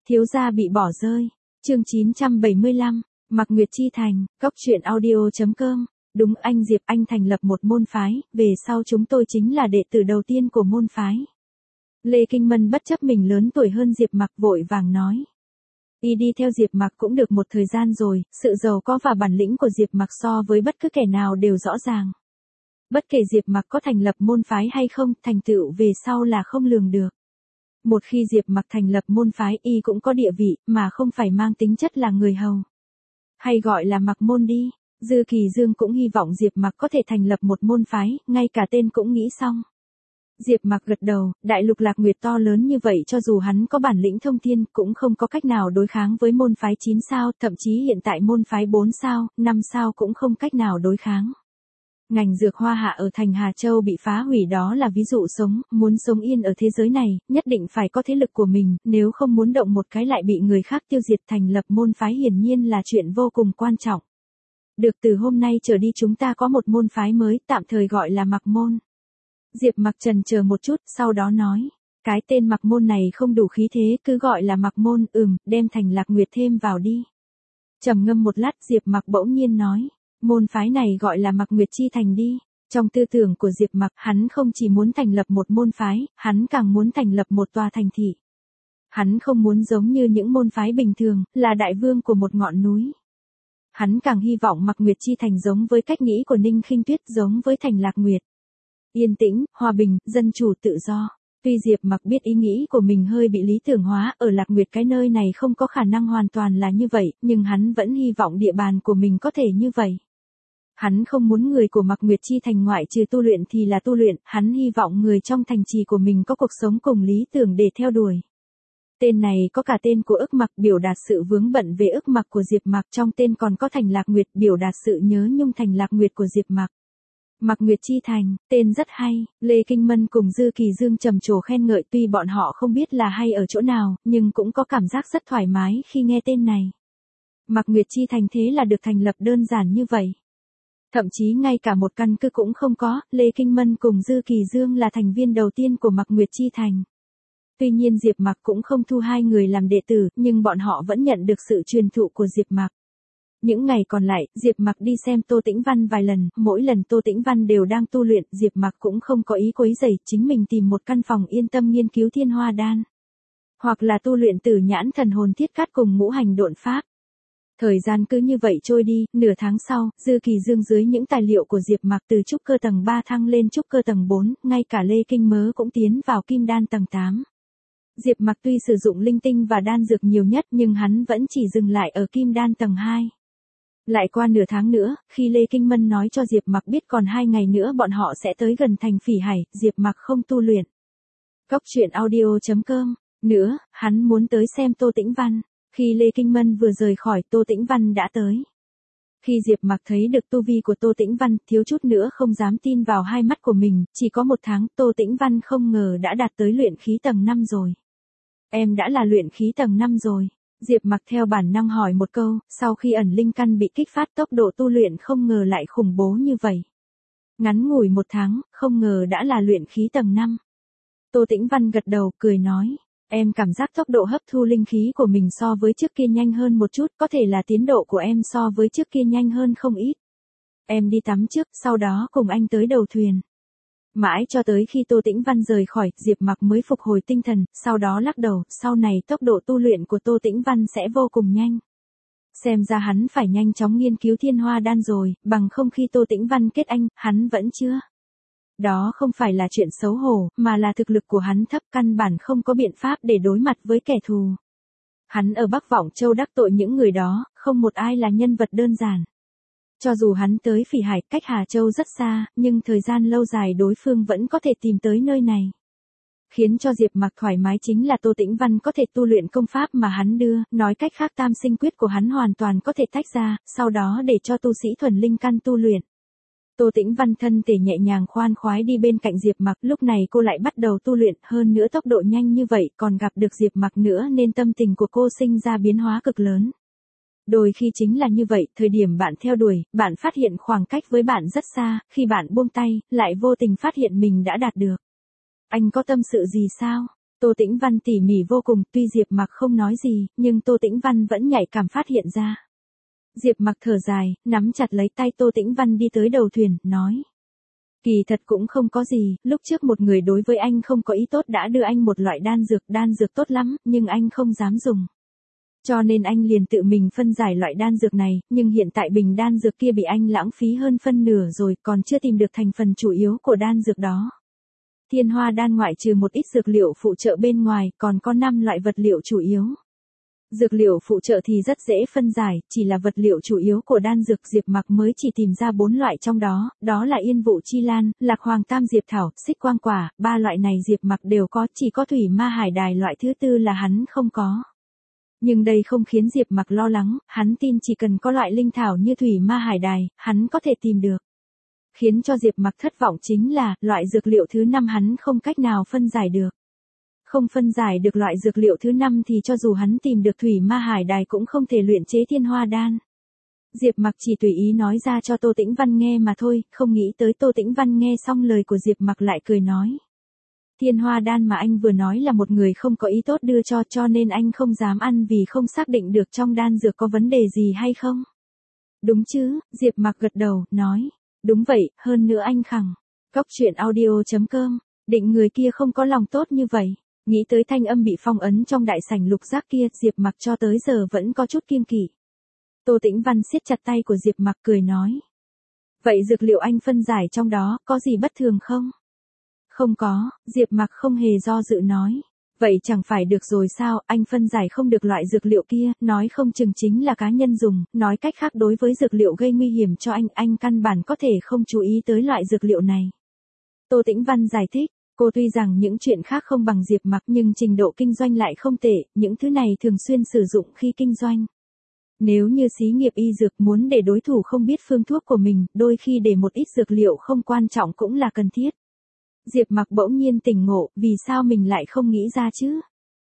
Thiếu gia bị bỏ rơi. Chương 975, Mạc Nguyệt Chi Thành, Cóc Truyện Audio.com. Đúng anh Diệp, anh thành lập một môn phái, về sau chúng tôi chính là đệ tử đầu tiên của môn phái. Lê Kinh Mân bất chấp mình lớn tuổi hơn Diệp Mạc vội vàng nói. Y đi theo Diệp Mạc cũng được một thời gian rồi, sự giàu có và bản lĩnh của Diệp Mạc so với bất cứ kẻ nào đều rõ ràng. Bất kể Diệp Mạc có thành lập môn phái hay không, thành tựu về sau là không lường được. Một khi Diệp Mạc thành lập môn phái, y cũng có địa vị, mà không phải mang tính chất là người hầu. Hay gọi là Mạc môn đi. Dư Kỳ Dương cũng hy vọng Diệp Mạc có thể thành lập một môn phái, ngay cả tên cũng nghĩ xong. Diệp Mạc gật đầu, đại lục Lạc Nguyệt to lớn như vậy, cho dù hắn có bản lĩnh thông thiên cũng không có cách nào đối kháng với môn phái 9 sao, thậm chí hiện tại môn phái 4 sao, 5 sao cũng không cách nào đối kháng. Ngành dược hoa hạ ở thành Hà Châu bị phá hủy, đó là ví dụ sống, muốn sống yên ở thế giới này, nhất định phải có thế lực của mình, nếu không muốn động một cái lại bị người khác tiêu diệt. Thành lập môn phái hiển nhiên là chuyện vô cùng quan trọng. Được, từ hôm nay trở đi chúng ta có một môn phái mới, tạm thời gọi là Mạc môn. Diệp Mạc chần chờ một chút, sau đó nói, cái tên Mạc môn này không đủ khí thế, cứ gọi là Mạc môn, đem thành Lạc Nguyệt thêm vào đi. Trầm ngâm một lát, Diệp Mạc bỗng nhiên nói, môn phái này gọi là Mạc Nguyệt Chi Thành đi. Trong tư tưởng của Diệp Mạc, hắn không chỉ muốn thành lập một môn phái, hắn càng muốn thành lập một tòa thành thị. Hắn không muốn giống như những môn phái bình thường, là đại vương của một ngọn núi. Hắn càng hy vọng Mạc Nguyệt Chi Thành giống với cách nghĩ của Ninh Khinh Tuyết, giống với thành Lạc Nguyệt. Yên tĩnh, hòa bình, dân chủ, tự do. Tuy Diệp Mạc biết ý nghĩ của mình hơi bị lý tưởng hóa, ở Lạc Nguyệt cái nơi này không có khả năng hoàn toàn là như vậy, nhưng hắn vẫn hy vọng địa bàn của mình có thể như vậy. Hắn không muốn người của Mạc Nguyệt Chi Thành ngoại trừ tu luyện thì là tu luyện, hắn hy vọng người trong thành trì của mình có cuộc sống cùng lý tưởng để theo đuổi. Tên này có cả tên của ức Mạc, biểu đạt sự vướng bận về ức Mạc của Diệp Mạc, trong tên còn có thành Lạc Nguyệt, biểu đạt sự nhớ nhung thành Lạc Nguyệt của Diệp Mạc. Mạc Nguyệt Chi Thành, tên rất hay, Lê Kinh Mân cùng Dư Kỳ Dương trầm trồ khen ngợi, tuy bọn họ không biết là hay ở chỗ nào, nhưng cũng có cảm giác rất thoải mái khi nghe tên này. Mạc Nguyệt Chi Thành thế là được thành lập đơn giản như vậy. Thậm chí ngay cả một căn cứ cũng không có, Lê Kinh Mân cùng Dư Kỳ Dương là thành viên đầu tiên của Mạc Nguyệt Chi Thành. Tuy nhiên Diệp Mạc cũng không thu hai người làm đệ tử, nhưng bọn họ vẫn nhận được sự truyền thụ của Diệp Mạc. Những ngày còn lại, Diệp Mạc đi xem Tô Tĩnh Văn vài lần, mỗi lần Tô Tĩnh Văn đều đang tu luyện, Diệp Mạc cũng không có ý quấy rầy, chính mình tìm một căn phòng yên tâm nghiên cứu Thiên Hoa Đan, hoặc là tu luyện Tử Nhãn Thần Hồn Thiết Cát cùng Ngũ Hành Độn Pháp. Thời gian cứ như vậy trôi đi, nửa tháng sau, Dư Kỳ Dương dưới những tài liệu của Diệp Mạc từ trúc cơ tầng 3 thăng lên trúc cơ tầng 4, ngay cả Lê Kinh Mớ cũng tiến vào Kim Đan tầng 8. Diệp Mạc tuy sử dụng linh tinh và đan dược nhiều nhất, nhưng hắn vẫn chỉ dừng lại ở Kim Đan tầng 2. Lại qua nửa tháng nữa, khi Lê Kinh Mân nói cho Diệp Mạc biết còn 2 ngày nữa bọn họ sẽ tới gần thành Phỉ Hải, Diệp Mạc không tu luyện. Cóc Truyện Audio.com. Nữa, hắn muốn tới xem Tô Tĩnh Văn. Khi Lê Kinh Mân vừa rời khỏi, Tô Tĩnh Văn đã tới. Khi Diệp Mạc thấy được tu vi của Tô Tĩnh Văn, thiếu chút nữa không dám tin vào hai mắt của mình, chỉ có 1 tháng, Tô Tĩnh Văn không ngờ đã đạt tới luyện khí tầng 5 rồi. Em đã là luyện khí tầng 5 rồi. Diệp Mạc theo bản năng hỏi một câu, sau khi ẩn linh căn bị kích phát, tốc độ tu luyện không ngờ lại khủng bố như vậy. Ngắn ngủi 1 tháng, không ngờ đã là luyện khí tầng 5. Tô Tĩnh Văn gật đầu, cười nói, em cảm giác tốc độ hấp thu linh khí của mình so với trước kia nhanh hơn một chút, có thể là tiến độ của em so với trước kia nhanh hơn không ít. Em đi tắm trước, sau đó cùng anh tới đầu thuyền. Mãi cho tới khi Tô Tĩnh Văn rời khỏi, Diệp Mạc mới phục hồi tinh thần, sau đó lắc đầu, sau này tốc độ tu luyện của Tô Tĩnh Văn sẽ vô cùng nhanh. Xem ra hắn phải nhanh chóng nghiên cứu Thiên Hoa Đan rồi, bằng không khi Tô Tĩnh Văn kết anh, hắn vẫn chưa. Đó không phải là chuyện xấu hổ, mà là thực lực của hắn thấp, căn bản không có biện pháp để đối mặt với kẻ thù. Hắn ở Bắc Vọng Châu đắc tội những người đó, không một ai là nhân vật đơn giản. Cho dù hắn tới Phỉ Hải, cách Hà Châu rất xa, nhưng thời gian lâu dài đối phương vẫn có thể tìm tới nơi này. Khiến cho Diệp Mạc thoải mái chính là Tô Tĩnh Văn có thể tu luyện công pháp mà hắn đưa, nói cách khác Tam Sinh Quyết của hắn hoàn toàn có thể tách ra, sau đó để cho tu sĩ thuần linh căn tu luyện. Tô Tĩnh Văn thân thể nhẹ nhàng khoan khoái đi bên cạnh Diệp Mạc, lúc này cô lại bắt đầu tu luyện, hơn nữa tốc độ nhanh như vậy, còn gặp được Diệp Mạc nữa nên tâm tình của cô sinh ra biến hóa cực lớn. Đôi khi chính là như vậy, thời điểm bạn theo đuổi, bạn phát hiện khoảng cách với bạn rất xa, khi bạn buông tay, lại vô tình phát hiện mình đã đạt được. Anh có tâm sự gì sao? Tô Tĩnh Văn tỉ mỉ vô cùng, tuy Diệp Mặc không nói gì, nhưng Tô Tĩnh Văn vẫn nhạy cảm phát hiện ra. Diệp Mặc thở dài, nắm chặt lấy tay Tô Tĩnh Văn đi tới đầu thuyền, nói. Kỳ thật cũng không có gì, lúc trước một người đối với anh không có ý tốt đã đưa anh một loại đan dược tốt lắm, nhưng anh không dám dùng. Cho nên anh liền tự mình phân giải loại đan dược này, nhưng hiện tại bình đan dược kia bị anh lãng phí hơn phân nửa rồi, còn chưa tìm được thành phần chủ yếu của đan dược đó. Thiên hoa đan ngoại trừ một ít dược liệu phụ trợ bên ngoài, còn có 5 loại vật liệu chủ yếu. Dược liệu phụ trợ thì rất dễ phân giải, chỉ là vật liệu chủ yếu của đan dược Diệp Mặc mới chỉ tìm ra 4 loại trong đó, đó là yên vụ chi lan, lạc hoàng tam diệp thảo, xích quang quả, 3 loại này Diệp Mặc đều có, chỉ có thủy ma hải đài loại thứ tư là hắn không có. Nhưng đây không khiến Diệp Mặc lo lắng, hắn tin chỉ cần có loại linh thảo như thủy ma hải đài, hắn có thể tìm được. Khiến cho Diệp Mặc thất vọng chính là, loại dược liệu thứ 5 hắn không cách nào phân giải được. Không phân giải được loại dược liệu thứ 5 thì cho dù hắn tìm được thủy ma hải đài cũng không thể luyện chế thiên hoa đan. Diệp Mặc chỉ tùy ý nói ra cho Tô Tĩnh Văn nghe mà thôi, không nghĩ tới Tô Tĩnh Văn nghe xong lời của Diệp Mặc lại cười nói. Thiên hoa đan mà anh vừa nói là một người không có ý tốt đưa cho nên anh không dám ăn vì không xác định được trong đan dược có vấn đề gì hay không. Đúng chứ, Diệp Mặc gật đầu, nói. Đúng vậy, hơn nữa anh khẳng. Cóc truyện audio.com, định người kia không có lòng tốt như vậy. Nghĩ tới thanh âm bị phong ấn trong đại sảnh lục giác kia, Diệp Mặc cho tới giờ vẫn có chút kiêng kỵ. Tô Tĩnh Văn siết chặt tay của Diệp Mặc cười nói. Vậy dược liệu anh phân giải trong đó, có gì bất thường không? Không có, Diệp Mặc không hề do dự nói. Vậy chẳng phải được rồi sao, anh phân giải không được loại dược liệu kia, nói không chừng chính là cá nhân dùng, nói cách khác đối với dược liệu gây nguy hiểm cho anh căn bản có thể không chú ý tới loại dược liệu này. Tô Tĩnh Văn giải thích, cô tuy rằng những chuyện khác không bằng Diệp Mặc nhưng trình độ kinh doanh lại không tệ, những thứ này thường xuyên sử dụng khi kinh doanh. Nếu như xí nghiệp y dược muốn để đối thủ không biết phương thuốc của mình, đôi khi để một ít dược liệu không quan trọng cũng là cần thiết. Diệp Mặc bỗng nhiên tỉnh ngộ, vì sao mình lại không nghĩ ra chứ?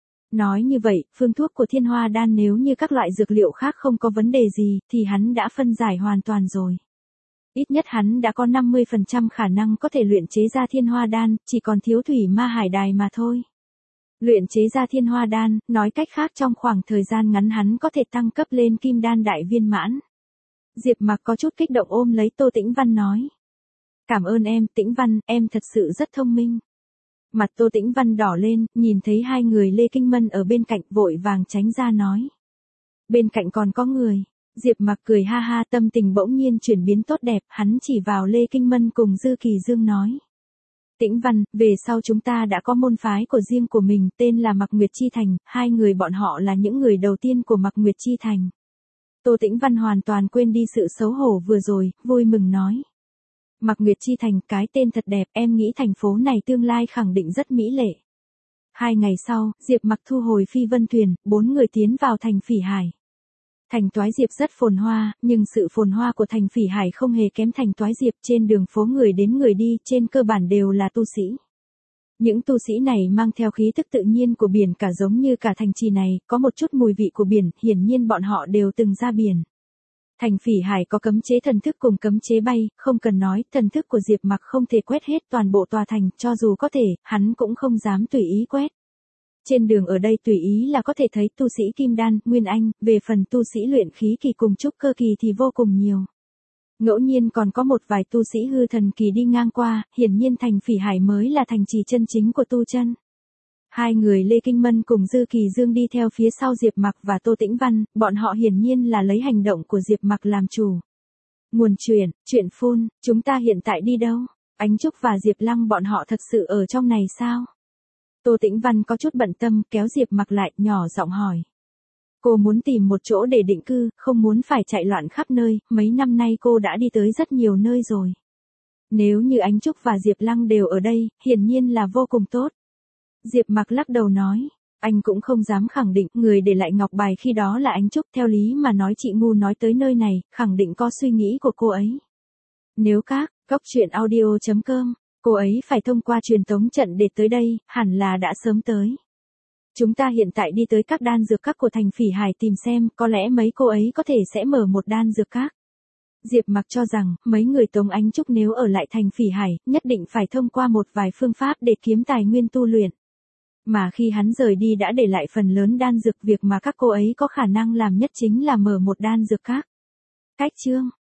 Nói như vậy, phương thuốc của thiên hoa đan nếu như các loại dược liệu khác không có vấn đề gì, thì hắn đã phân giải hoàn toàn rồi. Ít nhất hắn đã có 50% khả năng có thể luyện chế ra thiên hoa đan, chỉ còn thiếu thủy ma hải đài mà thôi. Luyện chế ra thiên hoa đan, nói cách khác trong khoảng thời gian ngắn hắn có thể tăng cấp lên kim đan đại viên mãn. Diệp Mặc có chút kích động ôm lấy Tô Tĩnh Văn nói. Cảm ơn em, Tĩnh Văn, em thật sự rất thông minh. Mặt Tô Tĩnh Văn đỏ lên, nhìn thấy hai người Lê Kinh Mân ở bên cạnh vội vàng tránh ra nói. Bên cạnh còn có người. Diệp Mặc cười ha ha, tâm tình bỗng nhiên chuyển biến tốt đẹp, hắn chỉ vào Lê Kinh Mân cùng Dư Kỳ Dương nói. Tĩnh Văn, về sau chúng ta đã có môn phái của riêng của mình, tên là Mạc Nguyệt Chi Thành, hai người bọn họ là những người đầu tiên của Mạc Nguyệt Chi Thành. Tô Tĩnh Văn hoàn toàn quên đi sự xấu hổ vừa rồi, vui mừng nói. Mạc Nguyệt Chi Thành, cái tên thật đẹp, em nghĩ thành phố này tương lai khẳng định rất mỹ lệ. 2 ngày sau, Diệp Mặc thu hồi phi vân thuyền, 4 người tiến vào thành Phỉ Hải. Thành Toái Diệp rất phồn hoa, nhưng sự phồn hoa của thành Phỉ Hải không hề kém thành Toái Diệp, trên đường phố người đến người đi, trên cơ bản đều là tu sĩ. Những tu sĩ này mang theo khí tức tự nhiên của biển cả giống như cả thành trì này, có một chút mùi vị của biển, hiển nhiên bọn họ đều từng ra biển. Thành Phỉ Hải có cấm chế thần thức cùng cấm chế bay, không cần nói, thần thức của Diệp Mặc không thể quét hết toàn bộ tòa thành, cho dù có thể, hắn cũng không dám tùy ý quét. Trên đường ở đây tùy ý là có thể thấy tu sĩ Kim Đan, Nguyên Anh, về phần tu sĩ luyện khí kỳ cùng trúc cơ kỳ thì vô cùng nhiều. Ngẫu nhiên còn có một vài tu sĩ hư thần kỳ đi ngang qua, hiển nhiên thành Phỉ Hải mới là thành trì chân chính của tu chân. Hai người Lê Kinh Mân cùng Dư Kỳ Dương đi theo phía sau Diệp Mặc và Tô Tĩnh Văn, bọn họ hiển nhiên là lấy hành động của Diệp Mặc làm chủ. Nguồn chuyện phun, chúng ta hiện tại đi đâu? Ánh Trúc và Diệp Lăng bọn họ thật sự ở trong này sao? Tô Tĩnh Văn có chút bận tâm, kéo Diệp Mặc lại, nhỏ giọng hỏi. Cô muốn tìm một chỗ để định cư, không muốn phải chạy loạn khắp nơi, mấy năm nay cô đã đi tới rất nhiều nơi rồi. Nếu như Ánh Trúc và Diệp Lăng đều ở đây, hiển nhiên là vô cùng tốt. Diệp Mặc lắc đầu nói, anh cũng không dám khẳng định, người để lại ngọc bài khi đó là Ánh Trúc, theo lý mà nói chị ngu nói tới nơi này, khẳng định có suy nghĩ của cô ấy. Nếu cóc truyện audio.com, cô ấy phải thông qua truyền tống trận để tới đây, hẳn là đã sớm tới. Chúng ta hiện tại đi tới các đan dược các của thành Phỉ Hải tìm xem, có lẽ mấy cô ấy có thể sẽ mở một đan dược các. Diệp Mặc cho rằng, mấy người Tống Ánh Trúc nếu ở lại thành Phỉ Hải, nhất định phải thông qua một vài phương pháp để kiếm tài nguyên tu luyện. Mà khi hắn rời đi đã để lại phần lớn đan dược, việc mà các cô ấy có khả năng làm nhất chính là mở một đan dược các. Cách chương